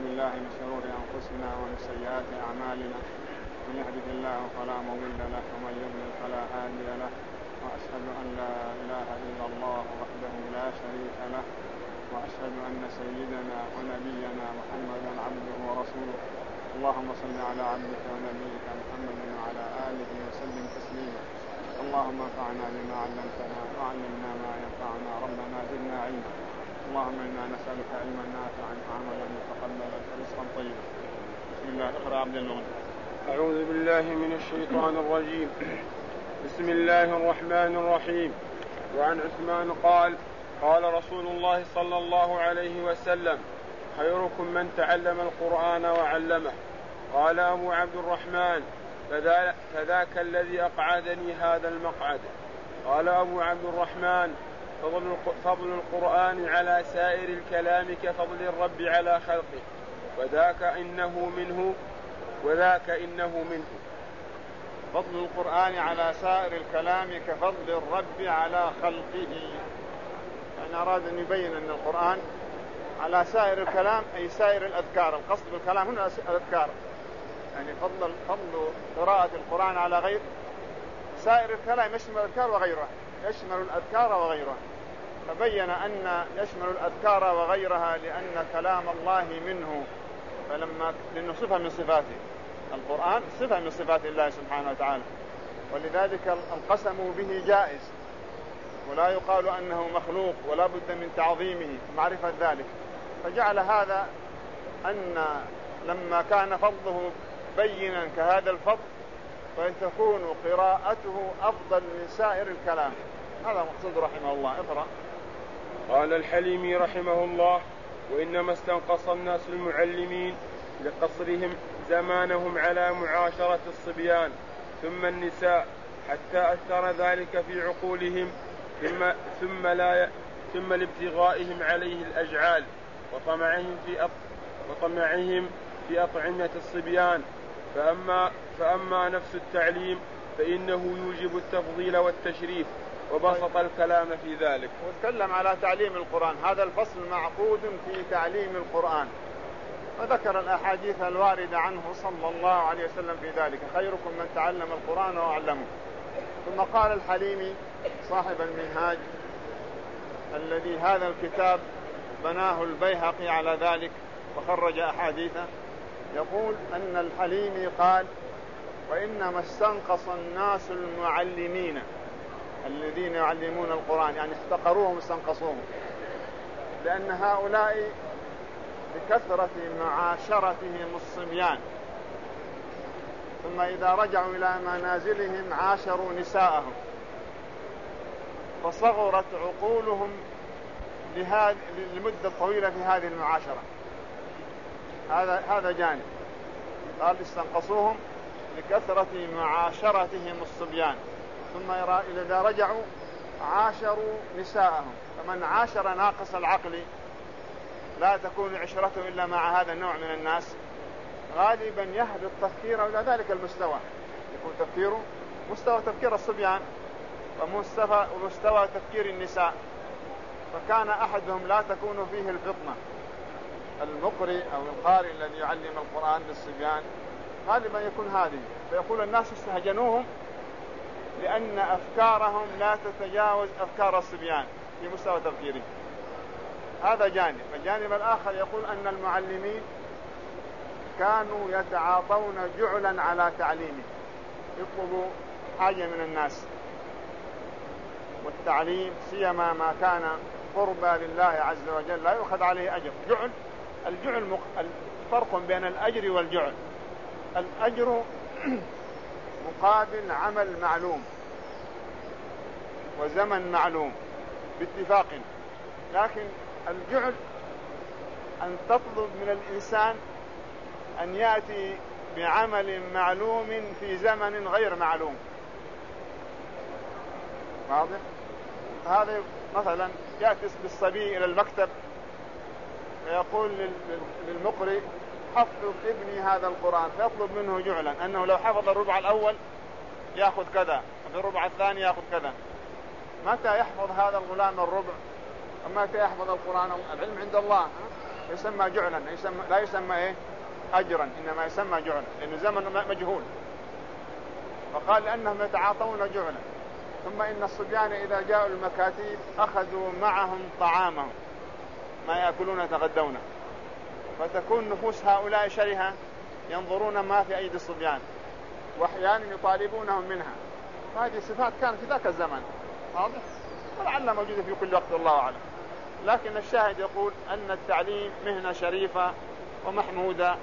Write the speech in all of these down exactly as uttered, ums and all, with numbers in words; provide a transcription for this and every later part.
بالله من شرور أنفسنا ومن سيئات أعمالنا من يهده الله فلا مضل له ومن يضلل فلا هادي له وأشهد أن لا إله إلا الله وحده لا شريك له وأشهد أن سيدنا ونبينا محمدا عبده ورسوله اللهم صل على عبدك ونبيك محمد وعلى آله وسلم تسليما اللهم انفعنا بما علمتنا وعلمنا ما ينفعنا ربنا زدنا علما اللهم إنا نسألك علما نافعا وعملا متقبلا ورزقا طيبا. بسم الله. اقرأ عبد اللغة. أعوذ بالله من الشيطان الرجيم. بسم الله الرحمن الرحيم. وعن عثمان قال قال رسول الله صلى الله عليه وسلم خيركم من تعلم القرآن وعلمه. قال أبو عبد الرحمن فذاك الذي أقعدني هذا المقعد. قال أبو عبد الرحمن فضل القرآن على سائر الكلام كفضل الرب على خلقه وذاك إنه منه وذاك إنه منه. فضل القرآن على سائر الكلام كفضل الرب على خلقه، يعني أراد أن يبين أن القرآن على سائر الكلام أي سائر الأذكار، القصد بالكلام هنا الأذكار، يعني فضل فضل قراءة القرآن على غير سائر الكلام يشمل الأذكار وغيرها، يشمل الأذكار وغيرها، فبين أن يشمل الأذكار وغيرها لأن كلام الله منه، فلما لأنه صفة من صفاته، القرآن صفة من صفات الله سبحانه وتعالى، ولذلك القسم به جائز ولا يقال أنه مخلوق ولا بد من تعظيمه معرفة ذلك، فجعل هذا أن لما كان فضله بينا كهذا الفضل فتكون قراءته أفضل من سائر الكلام. هذا مقصود رحمه الله. اقرأ. قال الحليمي رحمه الله وإنما استنقص الناس المعلمين لقصرهم زمانهم على معاشرة الصبيان ثم النساء حتى أثر ذلك في عقولهم ثم, ثم, لا ثم لابتغائهم عليه الأجعال وطمعهم في, أط... وطمعهم في أطعمة الصبيان. فأما, فأما نفس التعليم فإنه يوجب التفضيل والتشريف وبسط الكلام في ذلك. وتكلم على تعليم القرآن، هذا الفصل معقود في تعليم القرآن، وذكر الأحاديث الواردة عنه صلى الله عليه وسلم في ذلك خيركم من تعلم القرآن وعلمه. ثم قال الحليمي صاحب المنهاج الذي هذا الكتاب بناه البيهقي على ذلك وخرج أحاديثه، يقول أن الحليمي قال وإنما استنقص الناس المعلمين الذين يعلمون القرآن، يعني احتقروهم واستنقصوهم، لأن هؤلاء بكثرة معاشرتهم الصبيان ثم إذا رجعوا إلى منازلهم عاشروا نساءهم فصغرت عقولهم لمدة طويلة في هذه المعاشرة. هذا هذا جانب. قال استنقصوهم لكثرة معاشرتهم الصبيان ثم إذا رجعوا عاشروا نساءهم، فمن عاشر ناقص العقل لا تكون عشرته إلا مع هذا النوع من الناس غالبا يهبط تفكيره إلى ذلك المستوى، يكون تفكيره مستوى تفكير الصبيان ومستوى, ومستوى تفكير النساء، فكان أحدهم لا تكون فيه الفطنة. المقرئ أو القارئ الذي يعلم القرآن للصبيان غالبا يكون هذه، فيقول الناس استهجنوهم لأن أفكارهم لا تتجاوز أفكار الصبيان في مستوى تفكيره. هذا جانب. الجانب الآخر يقول أن المعلمين كانوا يتعاطون جعلا على تعليمه، يطلبوا حاجة من الناس، والتعليم سيما ما كان قربى لله عز وجل لا يؤخذ عليه أجر. جعل الجعل مق... فرق بين الأجر والجعل. الأجر مقابل عمل معلوم وزمن معلوم باتفاق، لكن الجعل أن تطلب من الإنسان أن يأتي بعمل معلوم في زمن غير معلوم. واضح؟ هذا مثلا يأتي بالصبي إلى المكتب ويقول للمقرئ حفظ ابني هذا القرآن، فيطلب منه جعلا أنه لو حفظ الربع الأول يأخذ كذا وفي الربع الثاني يأخذ كذا. متى يحفظ هذا الغلام الربع ومتى يحفظ القرآن؟ العلم عند الله، يسمى جعلا، يسمى لا يسمى إيه أجرا، إنما يسمى جعلا لأنه زمن مجهول. فقال لأنهم يتعاطون جعلا. ثم إن الصبيان إذا جاءوا المكاتيب أخذوا معهم طعامهم ما يأكلون يتغدون، فتكون نفوس هؤلاء شرهة ينظرون ما في أيدي الصبيان وأحيانا يطالبونهم منها. فهذه الصفات كانت في ذاك الزمن واضح، ولعل موجودة في كل وقت الله أعلم. لكن الشاهد يقول أن التعليم مهنة شريفة ومحمودة،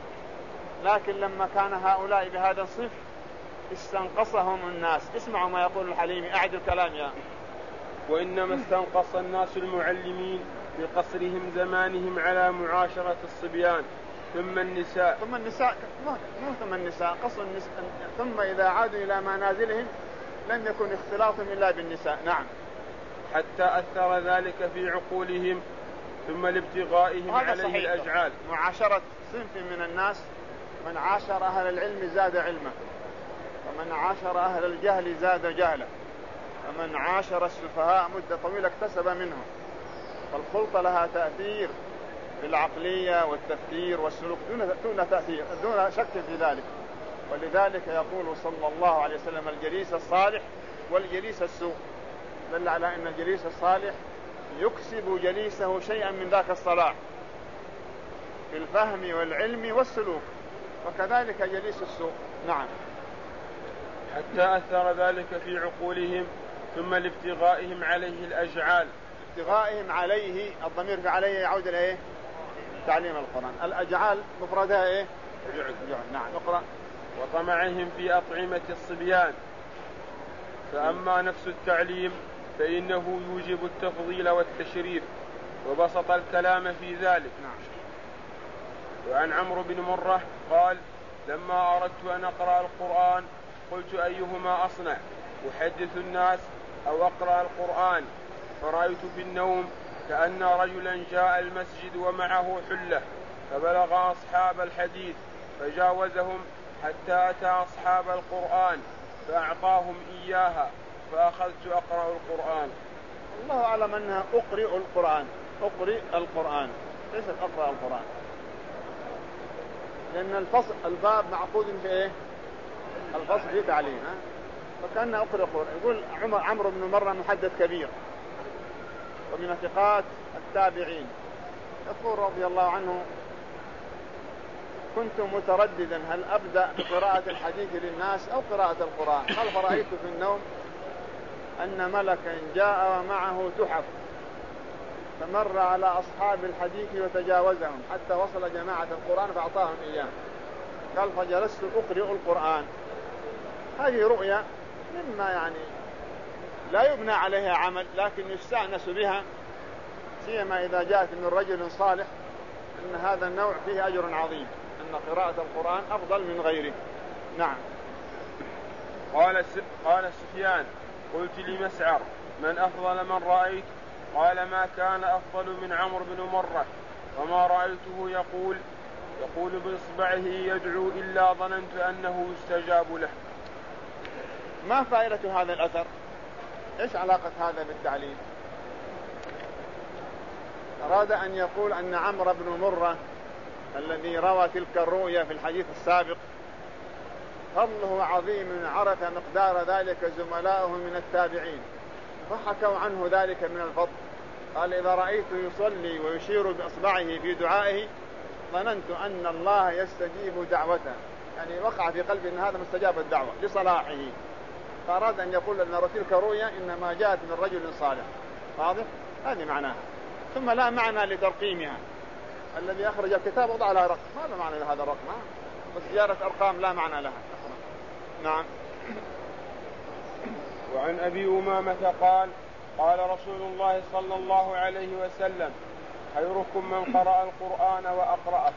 لكن لما كان هؤلاء بهذا الصف استنقصهم الناس. اسمعوا ما يقول الحليمي، أعد الكلام يا. وإنما استنقص الناس المعلمين بقصرهم زمانهم على معاشرة الصبيان ثم النساء ثم النساء مو ثم النساء قصر النساء ثم إذا عادوا إلى منازلهم لم يكن اختلاطهم إلا بالنساء. نعم. حتى أثر ذلك في عقولهم ثم لابتغائهم عليه الأجعال. معاشرة صنف من الناس، من عاشر أهل العلم زاد علما، ومن عاشر أهل الجهل زاد جهلا، ومن عاشر السفهاء مدة طويلة اكتسب منهم. فالخلطة لها تأثير في العقلية والتفكير والسلوك دون تأثير دون شك في ذلك. ولذلك يقول صلى الله عليه وسلم الجليس الصالح والجليس السوء، دل على أن الجليس الصالح يكسب جليسه شيئا من ذاك الصلاح في الفهم والعلم والسلوك، وكذلك جليس السوء. نعم. حتى أثر ذلك في عقولهم ثم لابتغائهم عليه الأجعال. ابتغائهم عليه، الضمير في عليه يعود إلى إيه؟ تعليم القرآن. الأجعال مفردها إيه؟ جعل. نعم. اقرأ. وطمعهم في أطعمة الصبيان. فأما نفس التعليم فإنه يوجب التفضيل والتشريف، وبسط الكلام في ذلك. نعم. وعن عمرو بن مرة قال: لما أردت أن أقرأ القرآن قلت أيهما أصنع، أحدث الناس أو أقرأ القرآن؟ فرأيت في النوم كأن رجلا جاء المسجد ومعه حلة فبلغ أصحاب الحديث فجاوزهم حتى أتى أصحاب القرآن فأعطاهم إياها فأخذت أقرأ القرآن. الله أعلم أنها أقرئ القرآن، أقرئ القرآن ليست أقرأ القرآن، لأن الفصل الباب معقود في إيه؟ الفصل في تعليم، ها؟ فكان أقرأ القرآن. يقول عمرو بن مرة محدث كبير ومن ثقات التابعين، يقول رضي الله عنه: كنت مترددا هل أبدأ بقراءة الحديث للناس أو قراءة القرآن. قال: فرأيت في النوم أن ملكا جاء ومعه تحف فمر على أصحاب الحديث وتجاوزهم حتى وصل جماعة القرآن فأعطاهم إياه. قال: فجلست أقرأ القرآن. هذه رؤيا مما يعني لا يبنى عليها عمل، لكن يستأنس بها، سيما إذا جاءت من رجل صالح، أن هذا النوع فيه أجر عظيم، أن قراءة القرآن أفضل من غيره. نعم. قال قال سفيان: قلت لمسعر: من أفضل من رأيت؟ قال: ما كان أفضل من عمرو بن مرة، وما رأيته يقول يقول بإصبعه يدعو إلا ظننت أنه يستجاب له. ما فائدة هذا الأثر؟ إيش علاقة هذا بالتعليم؟ أراد أن يقول أن عمرو بن مرة الذي روى تلك الرؤيا في الحديث السابق فضله عظيم، عرف مقدار ذلك زملاؤه من التابعين فحكوا عنه ذلك من الفضل. قال: إذا رأيته يصلي ويشير بإصبعه في دعائه ظننت أن الله يستجيب دعوته، يعني وقع في قلبي أن هذا مستجاب الدعوة لصلاحه. فأراد أن يقول أن تلك رؤيا إنما جاءت من رجل صالح. واضح؟ هذه معناها. ثم لا معنى لترقيمها، الذي أخرج الكتاب وضع لها رقم، هذا معنى لهذا الرقم، بس زيارة أرقام لا معنى لها. نعم. وعن أبي أمامة قال: قال رسول الله صلى الله عليه وسلم: خيركم من قرأ القرآن وأقرأه.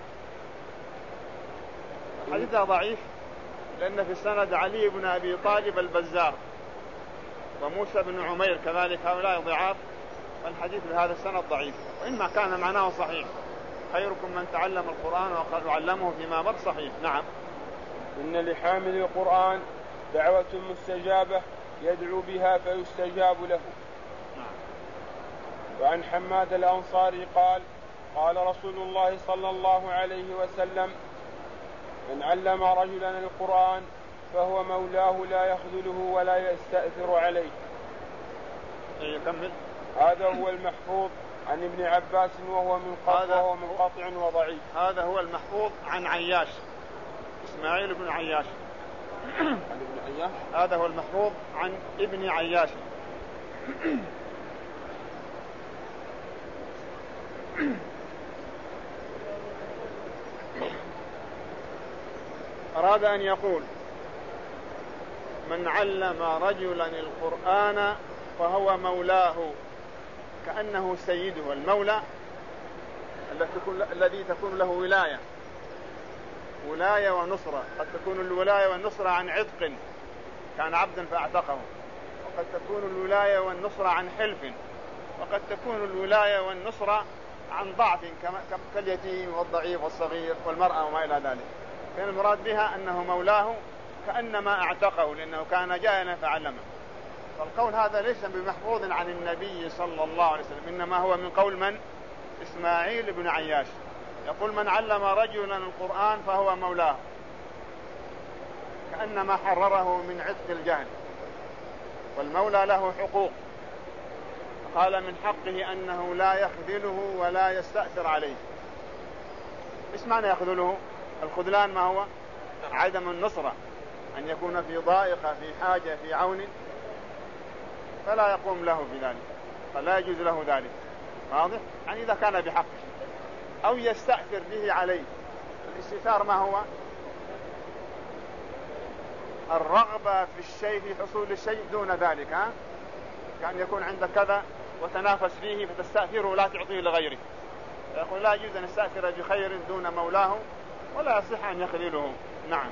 الحديث ضعيف لأن في السند علي بن أبي طالب البزار وموسى بن عمير كذلك، هؤلاء ضعاف، والحديث بهذا السند ضعيف، وإنما كان معناه صحيح: خيركم من تعلم القرآن وعلمه فيما مر. صحيح. نعم. إن لحامل القرآن دعوة مستجابة يدعو بها فيستجاب له. نعم. وعن حماد الأنصاري قال: قال رسول الله صلى الله عليه وسلم: من علم رجلا القرآن فهو مولاه لا يخذله ولا يستأثر عليه. يكمل. هذا هو المحفوظ عن ابن عباس وهو منقطع وهو منقطع وضعيف. هذا هو المحفوظ عن عياش إسماعيل بن عياش. عن ابن عياش. هذا هو المحفوظ عن ابن عياش. أراد أن يقول: من علم رجلا القرآن فهو مولاه، كأنه سيده. المولى الذي تكون له ولاية ولاية ونصرة. قد تكون الولاية والنصرة عن عتق كان عبدا فاعتقه، وقد تكون الولاية والنصرة عن حلف، وقد تكون الولاية والنصرة عن ضعف كاليتيم والضعيف والصغير والمرأة وما إلى ذلك. كان المراد بها أنه مولاه كأنما اعتقه لأنه كان جاهلا فعلمه. فالقول هذا ليس بمحفوظ عن النبي صلى الله عليه وسلم، إنما هو من قول من؟ إسماعيل بن عياش. يقول: من علم رجلا القرآن فهو مولاه، كأنما حرره من عتق الجهل. والمولى له حقوق، قال من حقه أنه لا يخذله ولا يستأثر عليه. إيش معنى يخذله؟ الخذلان ما هو؟ عدم النصرة، أن يكون في ضائقة في حاجة في عون فلا يقوم له بذلك، فلا يجوز له ذلك. واضح؟ يعني إذا كان بحقه. أو يستأثر به عليه. الاستئثار ما هو؟ الرغبة في الشيء، في حصول الشيء دون ذلك. ها؟ كان يكون عندك كذا وتنافس فيه فتستأثره ولا تعطيه لغيره. يقول لا يجوز أن يستأثر بخير دون مولاه، ولا يصح أن يخذله. نعم.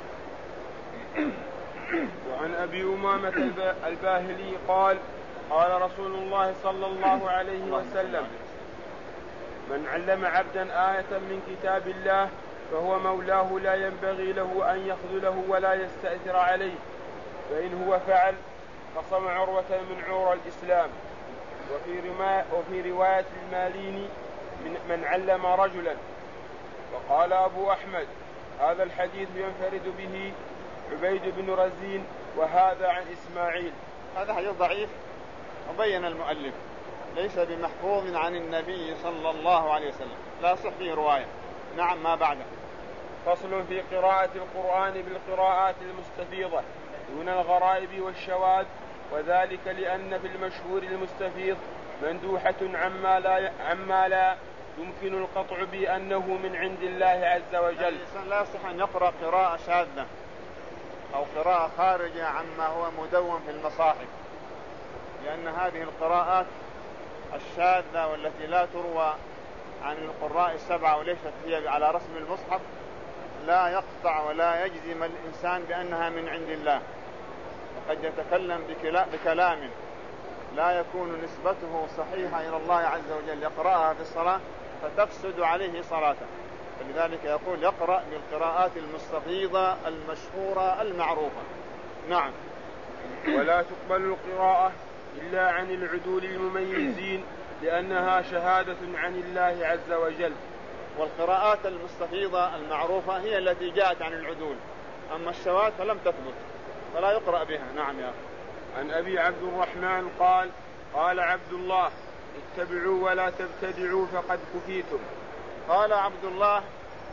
وعن أبي أمامة الباهلي قال: قال رسول الله صلى الله عليه وسلم: من علم عبدا آية من كتاب الله فهو مولاه لا ينبغي له أن يخذله ولا يستأثر عليه، فإن هو فعل خصم عروة من عور الإسلام. وفي, وفي رواية الماليني: من, من علم رجلا. وقال أبو أحمد: هذا الحديث ينفرد به عبيد بن رزين، وهذا عن إسماعيل. هذا حديث ضعيف، وبين المؤلف ليس بمحفوظ عن النبي صلى الله عليه وسلم، لا صح فيه رواية. نعم. ما بعده. فصل في قراءة القرآن بالقراءات المستفيضة دون الغرائب والشواذ، وذلك لأن في المشهور المستفيض مندوحة عما لا, عما لا يمكن القطع بأنه من عند الله عز وجل. الإنسان لا يصح أن يقرأ قراءة شاذة أو قراءة خارجة عما هو مدون في المصاحف، لأن هذه القراءات الشاذة والتي لا تروى عن القراء السبعة وليست هي على رسم المصحف لا يقطع ولا يجزم الإنسان بأنها من عند الله. وقد يتكلم بكلام لا يكون نسبته صحيحة إلى الله عز وجل، يقرأها في الصلاة فتفسد عليه صلاته. فلذلك يقول يقرأ بالقراءات المستفيضة المشهورة المعروفة. نعم. ولا تقبل القراءة إلا عن العدول المميزين، لأنها شهادة عن الله عز وجل. والقراءات المستفيضة المعروفة هي التي جاءت عن العدول، أما الشواذ فلم تثبت فلا يقرأ بها. نعم يا أخي. عن أبي عبد الرحمن قال: قال عبد الله: اتبعوا ولا تبتدعوا فقد كفيتم. قال عبد الله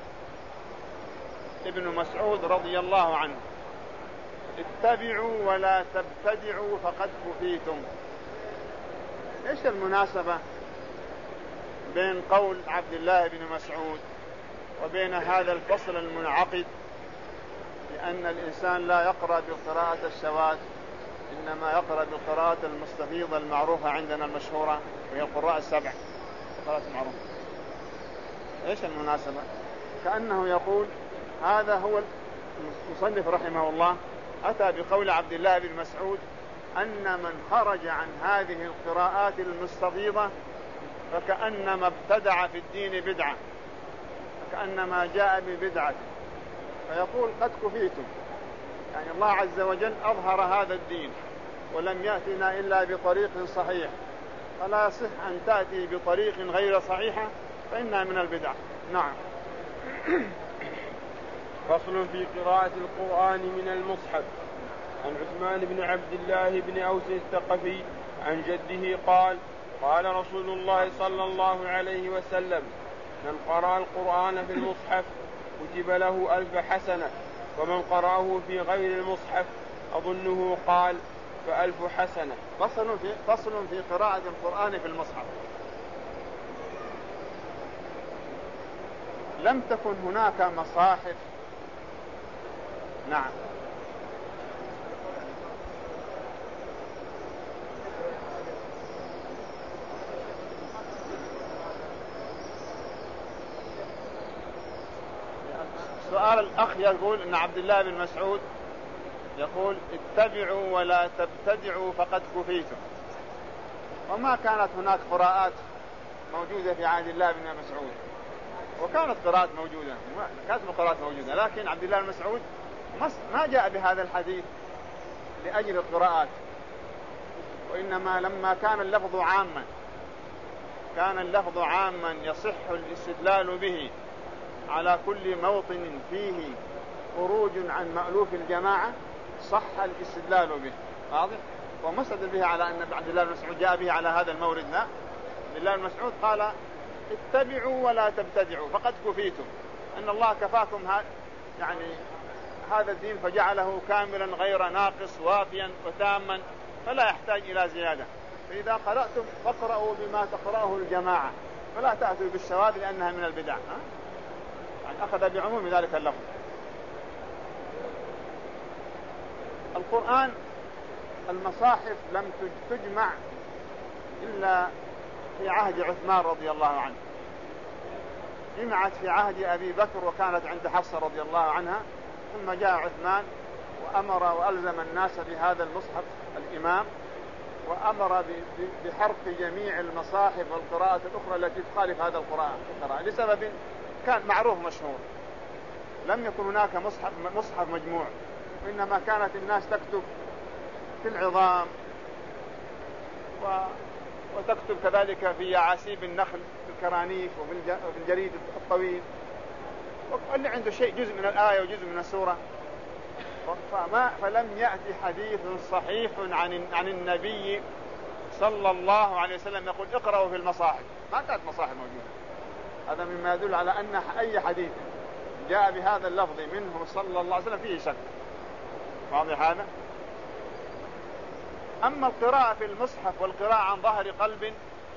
ابن مسعود رضي الله عنه: اتبعوا ولا تبتدعوا فقد كفيتم. ايش المناسبة بين قول عبد الله بن مسعود وبين هذا الفصل المنعقد؟ لأن الإنسان لا يقرأ بالقراءة الشواذ، إنما يقرأ بالقراءة المستفيضة المعروفة عندنا المشهورة وهي القراء السبع، القراءة المعروفة. ايش المناسبة؟ كأنه يقول هذا هو المصنف رحمه الله أتى بقول عبد الله بن مسعود أن من خرج عن هذه القراءات المستفيضة فكأنما ابتدع في الدين بدعة، فكأنما جاء ببدعة، فيقول قد كفيتم. يعني الله عز وجل أظهر هذا الدين ولم يأتنا إلا بطريق صحيح، فلا يصح أن تأتي بطريق غير صحيحة فإنها من البدع. نعم. فصل في قراءة القرآن من المصحف. عن عثمان بن عبد الله بن أوس الثقفي عن جده قال قال رسول الله صلى الله عليه وسلم من قرأ القرآن في المصحف كتب له ألف حسنة ومن قرأه في غير المصحف أظنه قال فألف حسنة. فصل في, فصل في قراءة القرآن في المصحف. لم تكن هناك مصاحف. نعم. سؤال الأخ يقول إن عبد الله بن مسعود يقول اتبعوا ولا تبتدعوا فقد كفيتم، وما كانت هناك قراءات موجودة في عهد الله بن مسعود، وكانت قراءات موجودة كانت قراءات موجودة لكن عبد الله بن مسعود ما جاء بهذا الحديث لأجل القراءات، وإنما لما كان اللفظ عاما كان اللفظ عاما يصح الاستدلال به على كل موطن فيه خروج عن مألوف الجماعة صح الاستدلال به. واضح؟ وما استدل به على أن عبد الله بن مسعود جاء به على هذا المورد. لا، عبد الله بن مسعود قال اتبعوا ولا تبتدعوا فقد كفيتم، أن الله كفاكم ها يعني هذا الدين فجعله كاملا غير ناقص وافيا وتاما فلا يحتاج إلى زيادة، فإذا قرأتم فاقرأوا بما تقرأه الجماعة فلا تأتوا بالشواذ لأنها من البدع. ها؟ يعني أخذ بعموم ذلك اللفظ. القرآن المصاحف لم تجمع إلا في عهد عثمان رضي الله عنه، جمعت في عهد أبي بكر وكانت عند حفصة رضي الله عنها، ثم جاء عثمان وأمر وألزم الناس بهذا المصحف الإمام، وأمر بحرق جميع المصاحف والقراءة الأخرى التي تخالف هذا القراءة لسبب كان معروف مشهور. لم يكن هناك مصحف, مصحف مجموع، وإنما كانت الناس تكتب في العظام و... وتكتب كذلك في يعاسيب النخل في الكرانيف وفي الجريد الطويل، واللي عنده شيء جزء من الآية وجزء من السورة. فما فلم يأتي حديث صحيح عن عن النبي صلى الله عليه وسلم يقول اقرأوا في المصاحف. ما كانت مصاحف موجودة. هذا مما يدل على أن أي حديث جاء بهذا اللفظ منه صلى الله عليه وسلم فيه شك. واضح هذا؟ أما القراءة في المصحف والقراءة عن ظهر قلب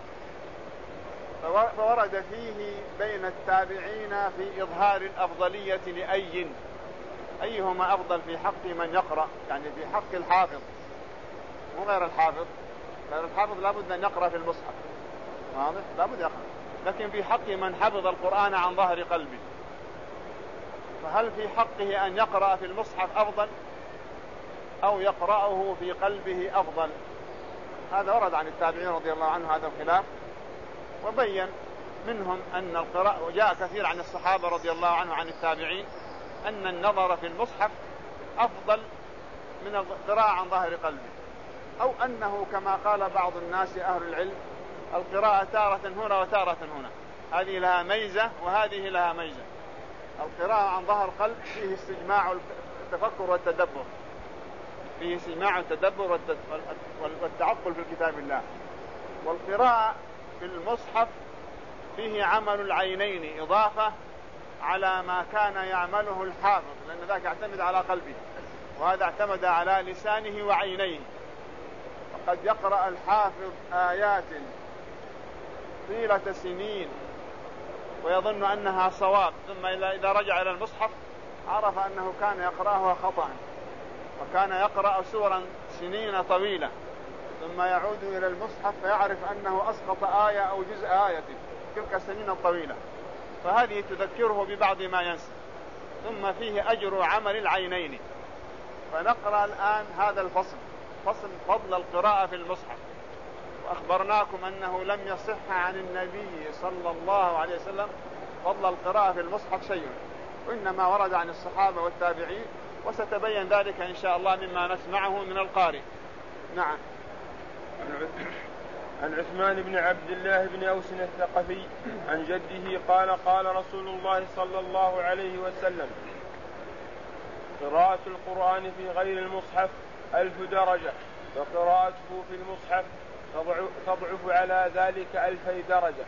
فورد فيه بين التابعين في إظهار الأفضلية لأي أيهما أفضل في حق من يقرأ، يعني في حق الحافظ مو غير الحافظ. غير الحافظ لابد أن يقرأ في المصحف، واضح؟ لابد يقرأ. لكن في حق من حفظ القرآن عن ظهر قلبه، فهل في حقه أن يقرأ في المصحف أفضل أو يقرأه في قلبه أفضل؟ هذا ورد عن التابعين رضي الله عنه هذا الخلاف، وبين منهم أن القراءة، وجاء كثير عن الصحابة رضي الله عنه عن التابعين أن النظر في المصحف أفضل من القراءة عن ظهر قلبه، أو أنه كما قال بعض الناس أهل العلم القراءة تارة هنا وتارة هنا، هذه لها ميزة وهذه لها ميزة. القراءة عن ظهر قلب فيه استجماع التفكر والتدبر، فيه استجماع التدبر والتعقل في كتاب الله. والقراءة في المصحف فيه عمل العينين إضافة على ما كان يعمله الحافظ، لأن ذاك يعتمد على قلبه وهذا اعتمد على لسانه وعينيه. وقد يقرأ الحافظ آيات طيلة سنين ويظن أنها صواب، ثم إذا رجع إلى المصحف عرف أنه كان يقرأها خطأ، وكان يقرأ سورا سنين طويلة، ثم يعود إلى المصحف فيعرف أنه أسقط آية أو جزء آية تلك السنين الطويلة، فهذه تذكره ببعض ما ينسى. ثم فيه أجر عمل العينين. فنقرأ الآن هذا الفصل، فصل فضل القراءة في المصحف. وأخبرناكم أنه لم يصح عن النبي صلى الله عليه وسلم فضل القراءة في المصحف شيء، وإنما ورد عن الصحابة والتابعين، وستبين ذلك إن شاء الله مما نسمعه من القارئ. نعم. عن عثمان بن عبد الله بن أوس الثقفي عن جده قال قال رسول الله صلى الله عليه وسلم قراءة القرآن في غير المصحف ألف درجة وقراءته في المصحف تضعف على ذلك ألفي درجة.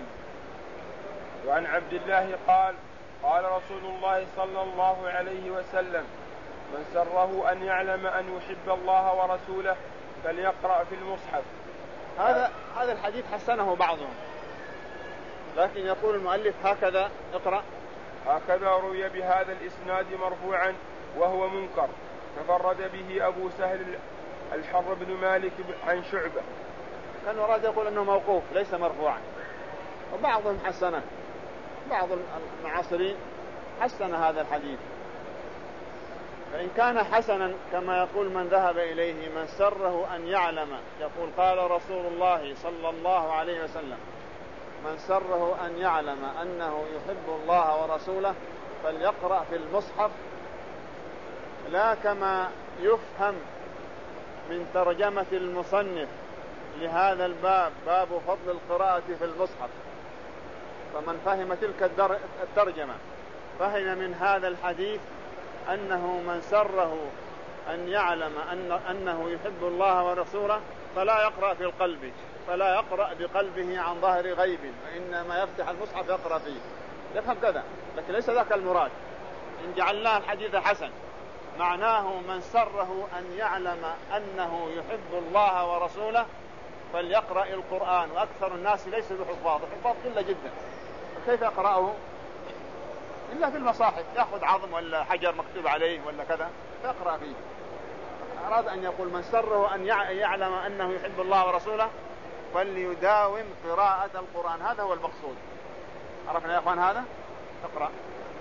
وعن عبد الله قال قال رسول الله صلى الله عليه وسلم من سره أن يعلم أن يحب الله ورسوله فليقرأ في المصحف. هذا هذا الحديث حسنه بعضهم، لكن يقول المؤلف هكذا اقرأ. هكذا روي بهذا الإسناد مرفوعا وهو منكر، تفرد به أبو سهل الحر بن مالك عن شعبة. كان أراد يقول أنه موقوف ليس مرفوعا، وبعضهم حسنه، بعض المعاصرين حسن هذا الحديث. فإن كان حسنا كما يقول من ذهب إليه من سره أن يعلم، يقول قال رسول الله صلى الله عليه وسلم من سره أن يعلم أنه يحب الله ورسوله فليقرأ في المصحف، لا كما يفهم من ترجمة المصنف لهذا الباب باب فضل القراءة في المصحف. فمن فهم تلك الترجمة فهم من هذا الحديث أنه من سره أن يعلم أن أنه يحب الله ورسوله فلا يقرأ في القلب، فلا يقرأ بقلبه عن ظهر غيب، وإنما يفتح المصحف يقرأ فيه. يفهم كذا، لكن ليس ذاك المراد. إن جعلناه الحديث حسن معناه من سره أن يعلم أنه يحب الله ورسوله فليقرأ القرآن. وأكثر الناس ليس بحفاظ، الحفاظ قلة جدا، كيف يقرأه إلا في المصاحف، يأخذ عظم ولا حجر مكتوب عليه ولا كذا فيقرأ فيه. أراد أن يقول من سره أن يعلم أنه يحب الله ورسوله فليداوم قراءة القرآن، هذا هو المقصود. عرفنا يا أخوان هذا؟ اقرأ.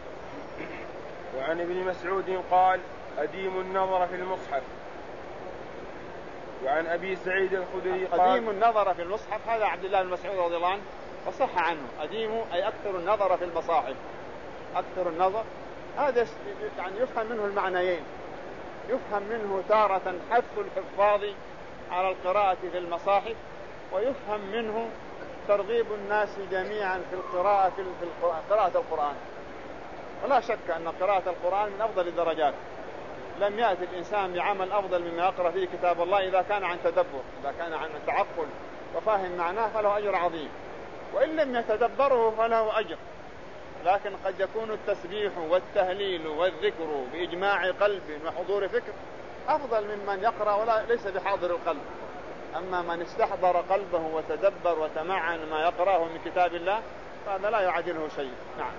وعن ابن مسعود قال أديم النظر في المصحف. وعن أبي سعيد الخدري قال أديم النظر في المصحف، هذا عبد الله بن مسعود رضي الله عنه وصح عنه. أديم أي أكثر النظر في المصاحف، أكثر النظر. هذا يعني يفهم منه المعنيين، يفهم منه تارة حث الحفاظ على القراءة في المصاحف، ويفهم منه ترغيب الناس جميعا في القراءة في قراءة القرآن. ولا شك أن قراءة القرآن من أفضل الدرجات. لم يأتي الإنسان بعمل أفضل مما يقرأ فيه كتاب الله إذا كان عن تدبر، إذا كان عن تعقل وفاهم معناه فله أجر عظيم، وإن لم يتدبره فله أجر. لكن قد يكون التسبيح والتهليل والذكر بإجماع قلب وحضور فكر أفضل ممن يقرأ ولا ليس بحاضر القلب. أما من استحضر قلبه وتدبر وتمعن ما يقرأه من كتاب الله فهذا لا يعادله شيء. نعم.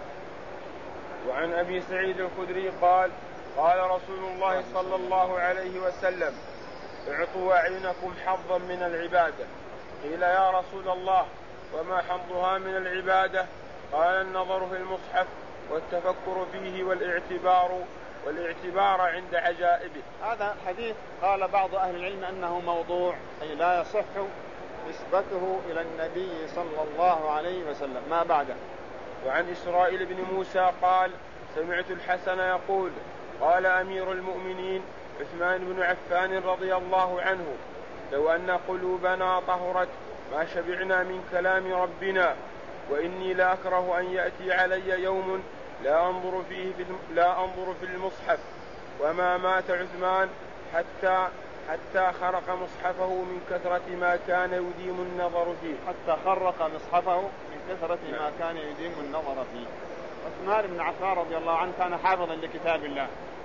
وعن أبي سعيد الخدري قال قال رسول الله صلى الله عليه وسلم اعطوا أعينكم حظا من العبادة. قيل يا رسول الله وما حظها من العبادة؟ قال النظر في المصحف والتفكر فيه والاعتبار والاعتبار عند عجائبه. هذا الحديث قال بعض أهل العلم أنه موضوع، أي لا يصح نسبته إلى النبي صلى الله عليه وسلم ما بعده. وعن إسرائيل بن موسى قال سمعت الحسن يقول قال أمير المؤمنين عثمان بن عفان رضي الله عنه لو أن قلوبنا طهرت ما شبعنا من كلام ربنا، وإني لا أكره أن يأتي علي يوم لا أنظر فيه في لا أنظر في المصحف. وما مات عثمان حتى حتى خرق مصحفه من كثرة ما كان يديم النظر فيه. حتى خرق مصحفه من كثرة ما كان يديم النظر فيه. عثمان بن عفان رضي الله عنه كان حافظا لكتاب الله،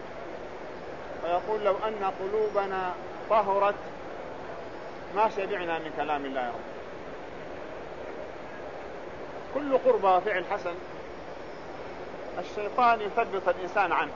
فيقول لو أن قلوبنا طهرت ما شبعنا من كلام الله. كل قربة وفعل حسن الشيطان يثبط الإنسان عنه.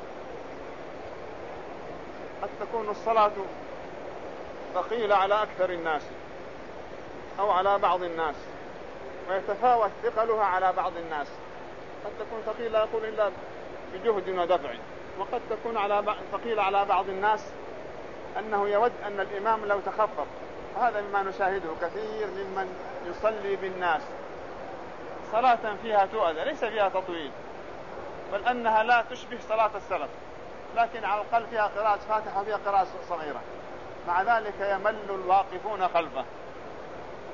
قد تكون الصلاة ثقيلة على أكثر الناس أو على بعض الناس، ويتفاوت ثقلها على بعض الناس. قد تكون ثقيلة يقول إلا بجهد ودفع، وقد تكون على ثقيلة على بعض الناس أنه يود أن الإمام لو تخفف. وهذا مما نشاهده كثير ممن يصلي بالناس صلاة فيها تؤذى ليس فيها تطويل، بل أنها لا تشبه صلاة السلف، لكن على الأقل فيها قراءة فاتحة وفيها قراءة صغيرة، مع ذلك يمل الواقفون خلفه.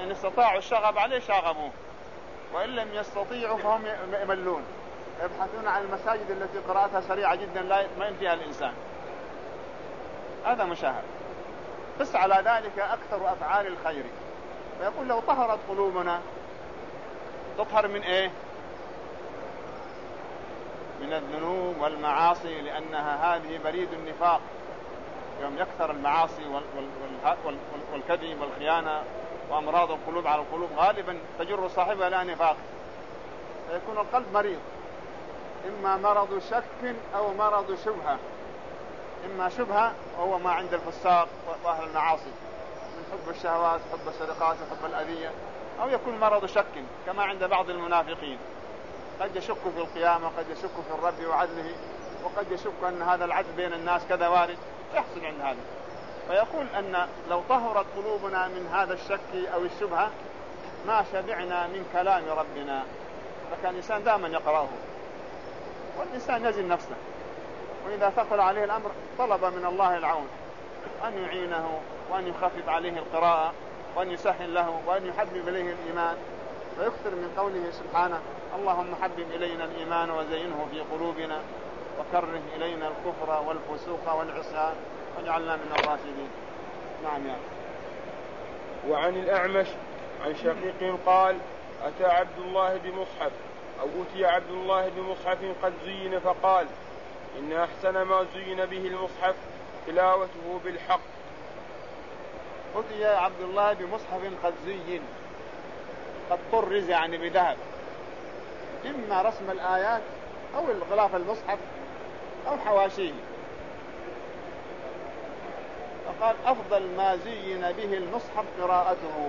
فإن استطاعوا الشغب عليه شاغبوه، وإن لم يستطيعوا فهم يملون، يبحثون عن المساجد التي قراءتها سريعة جدا لا ما ينتهيها الإنسان. هذا مشاهد. قس على ذلك أكثر أفعال الخير. فيقول لو طهرت قلوبنا، تطهر من إيه؟ من الذنوب والمعاصي، لأنها هذه بريد النفاق. يوم يكثر المعاصي والكذب والخيانة وأمراض القلوب على القلوب غالبا تجر صاحبها إلى نفاق، فيكون القلب مريض، إما مرض شك أو مرض شبهة. إما شبهة وهو ما عند الفساق وأهل المعاصي من حب الشهوات، حب السرقات، حب الأذية، أو يكون مرض شك كما عند بعض المنافقين، قد يشك في القيامة، قد يشك في الرب وعدله، وقد يشك أن هذا العدل بين الناس كذا وارد، يحصل عند هذا. فيقول أن لو طهرت قلوبنا من هذا الشك أو الشبهة ما شبعنا من كلام ربنا. فكان الإنسان دائما يقرأه، والإنسان يزن نفسه، وإذا ثقل عليه الأمر طلب من الله العون أن يعينه وأن يخفف عليه القراءة وأن يسهل له وأن يحبب إليه الإيمان، ويكثر من قوله سبحانه: اللهم حبب إلينا الإيمان وزينه في قلوبنا وكره إلينا الكفر والفسوق والعصيان واجعلنا من الراشدين. نعم. يا وعن الأعمش عن شقيق قال: أتى عبد الله بمصحف أو أتي عبد الله بمصحف قد زين، فقال: إن أحسن ما زين به المصحف تلاوته بالحق. أتي عبد الله بمصحف قد زين، قد طرز يعني بذهب، إما رسم الآيات أو الغلاف المصحف أو حواشيه. فقال: أفضل ما زين به المصحف قراءته.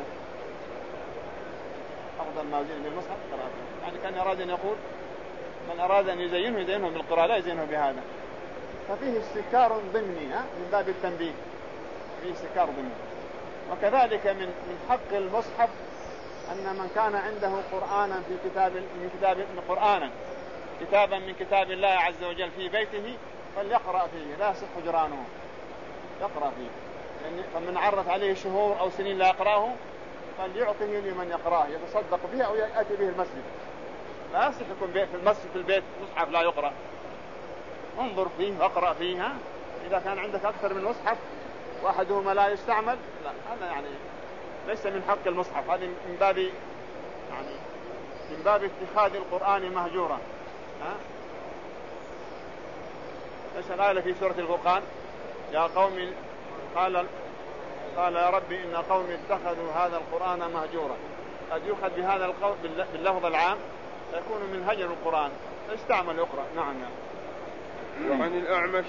أفضل ما زين به المصحف قراءته، يعني كان أراد أن يقول من أراد أن يزينه يزينه بالقراءة لا يزينه بهذا. ففيه استكار ضمني من باب التنبيه، فيه استكار ضمني. وكذلك من من حق المصحف أن من كان عنده قرآنا في كتاب من كتاب من قرآنا كتابا من كتاب الله عز وجل في بيته فليقرأ فيه، لا يصح جرانه، يقرأ فيه. يعني فمن عرف عليه شهور أو سنين لا يقرأه فليعطه لمن يقرأه يتصدق به أو يأتي به المسجد. لا يصح يكون في المسجد في البيت مصحف لا يقرأ. انظر فيه واقرأ فيه. إذا كان عندك أكثر من مصحف وأحدهما لا يستعمل، لا، هذا يعني ليس من حق المصحف، هذه من باب يعني من باب اتخاذ القرآن مهجورا. ها؟ ايش قال في سورة الفرقان؟ يا قوم قال قال يا ربي إن قوم اتخذوا هذا القرآن مهجورا. قد يؤخذ بهذا القول باللفظ العام يكون من هجر القرآن، استعمل يقرأ. نعم. وعن الأعمش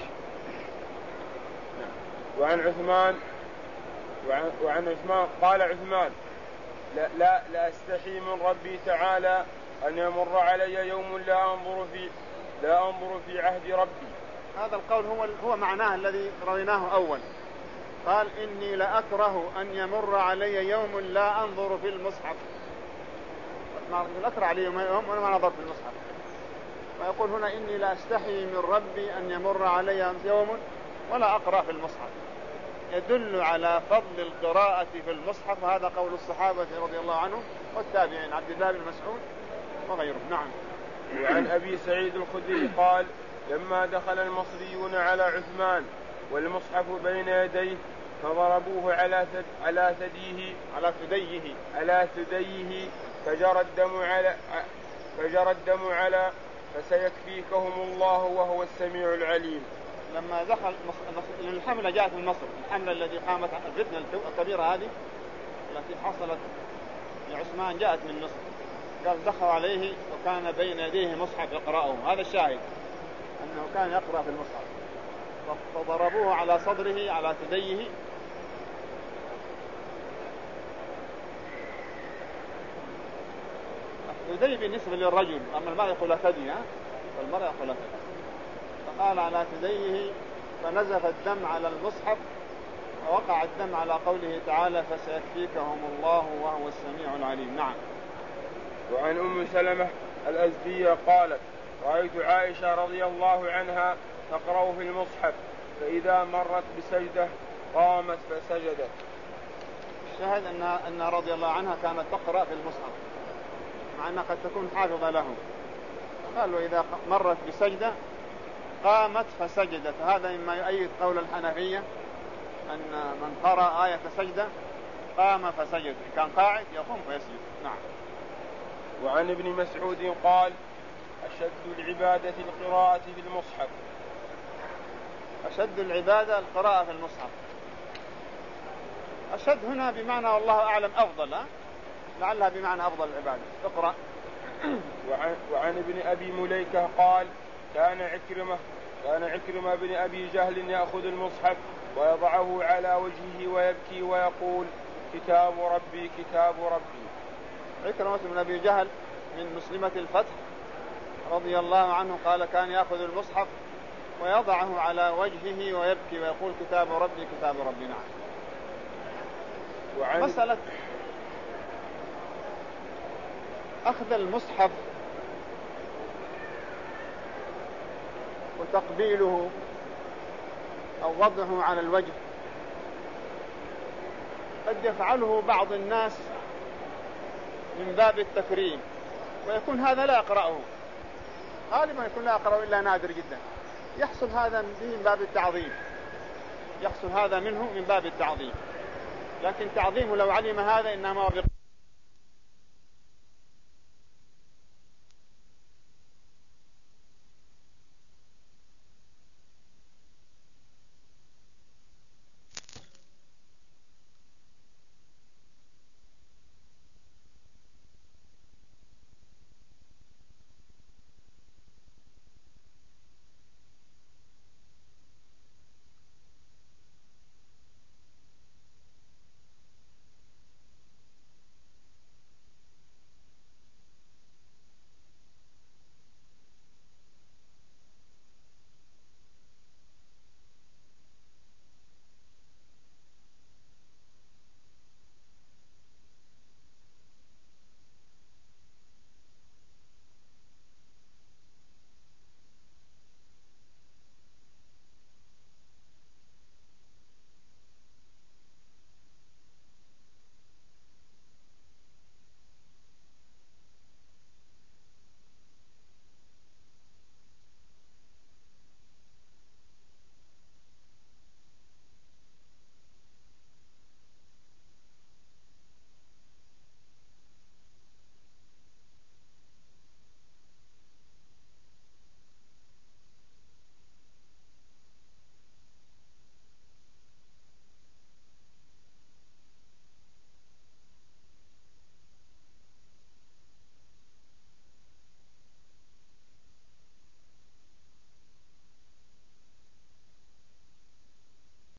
وعن عثمان وعن, وعن عثمان قال عثمان: لا, لا, لا أستحي من ربي تعالى أن يمر علي يوم لا أنظر في لا أنظر في عهد ربي. هذا القول هو هو معناه الذي رويناه أول. قال: إني لأكره أن يمر علي يوم لا أنظر في المصحف. ما أكره علي يوم وأنا ما نظر في المصحف. ويقول هنا: إني لا أستحي من ربي أن يمر علي يوم ولا أقرأ في المصحف. يدل على فضل القراءة في المصحف. هذا قول الصحابة رضي الله عنهم والتابعين عبد الله بن مسعود وغيره. نعم. وعن أبي سعيد الخدري قال: لما دخل المصريون على عثمان والمصحف بين يديه فضربوه على ثد على ثديه على ثديه على ثديه فجرى الدم على فجرى الدم على فسيكفيكهم الله وهو السميع العليم. لما دخل الحملة جاءت من مصر، الحملة التي قامت الفتنة الكبيرة هذه التي حصلت لعثمان جاءت من مصر. قال: دخل عليه وكان بين يديه مصحف يقرأه. هذا الشاهد أنه كان يقرأ في المصحف. فضربوه على صدره على ثديه ثدي بالنسبة للرجل، أما المرأة يقول ثدي، والمرأة يقول ثدي. فقال على ثديه فنزف الدم على المصحف ووقع الدم على قوله تعالى: فسيكفيكهم الله وهو السميع العليم. نعم. وعن أم سلمة الأزدية قالت: رأيت عائشة رضي الله عنها تقرأ في المصحف، فإذا مرت بسجدة قامت فسجدت. الشاهد أن أن رضي الله عنها كانت تقرأ في المصحف مع أنها قد تكون حافظة له. قالوا إذا مرت بسجدة قامت فسجدت. هذا مما يؤيد قول الحنفية أن من قرأ آية سجدة قام فسجد، إن كان قاعد يقوم فيسجد. نعم. وعن ابن مسعود قال: أشد العبادة القراءة في المصحف. أشد العبادة القراءة في المصحف. أشد هنا بمعنى والله أعلم أفضل، لعلها بمعنى أفضل العبادة. اقرأ. وعن, وعن ابن أبي مليكة قال: كان عكرمة كان عكرمة بن أبي جهل يأخذ المصحف ويضعه على وجهه ويبكي ويقول: كتاب ربي كتاب ربي. عكرمة بن أبي جهل من مسلمة الفتح رضي الله عنه قال: كان يأخذ المصحف ويضعه على وجهه ويبكي ويقول: كتاب ربي كتاب ربي. نعم. وعن مسألة أخذ المصحف وتقبيله أو وضعه على الوجه قد يفعله بعض الناس من باب التكريم، ويكون هذا لا يقرأه، غالبا يكون لا يقرأه إلا نادر جدا. يحصل هذا من باب التعظيم، يحصل هذا منه من باب التعظيم، لكن تعظيمه لو علم هذا إنما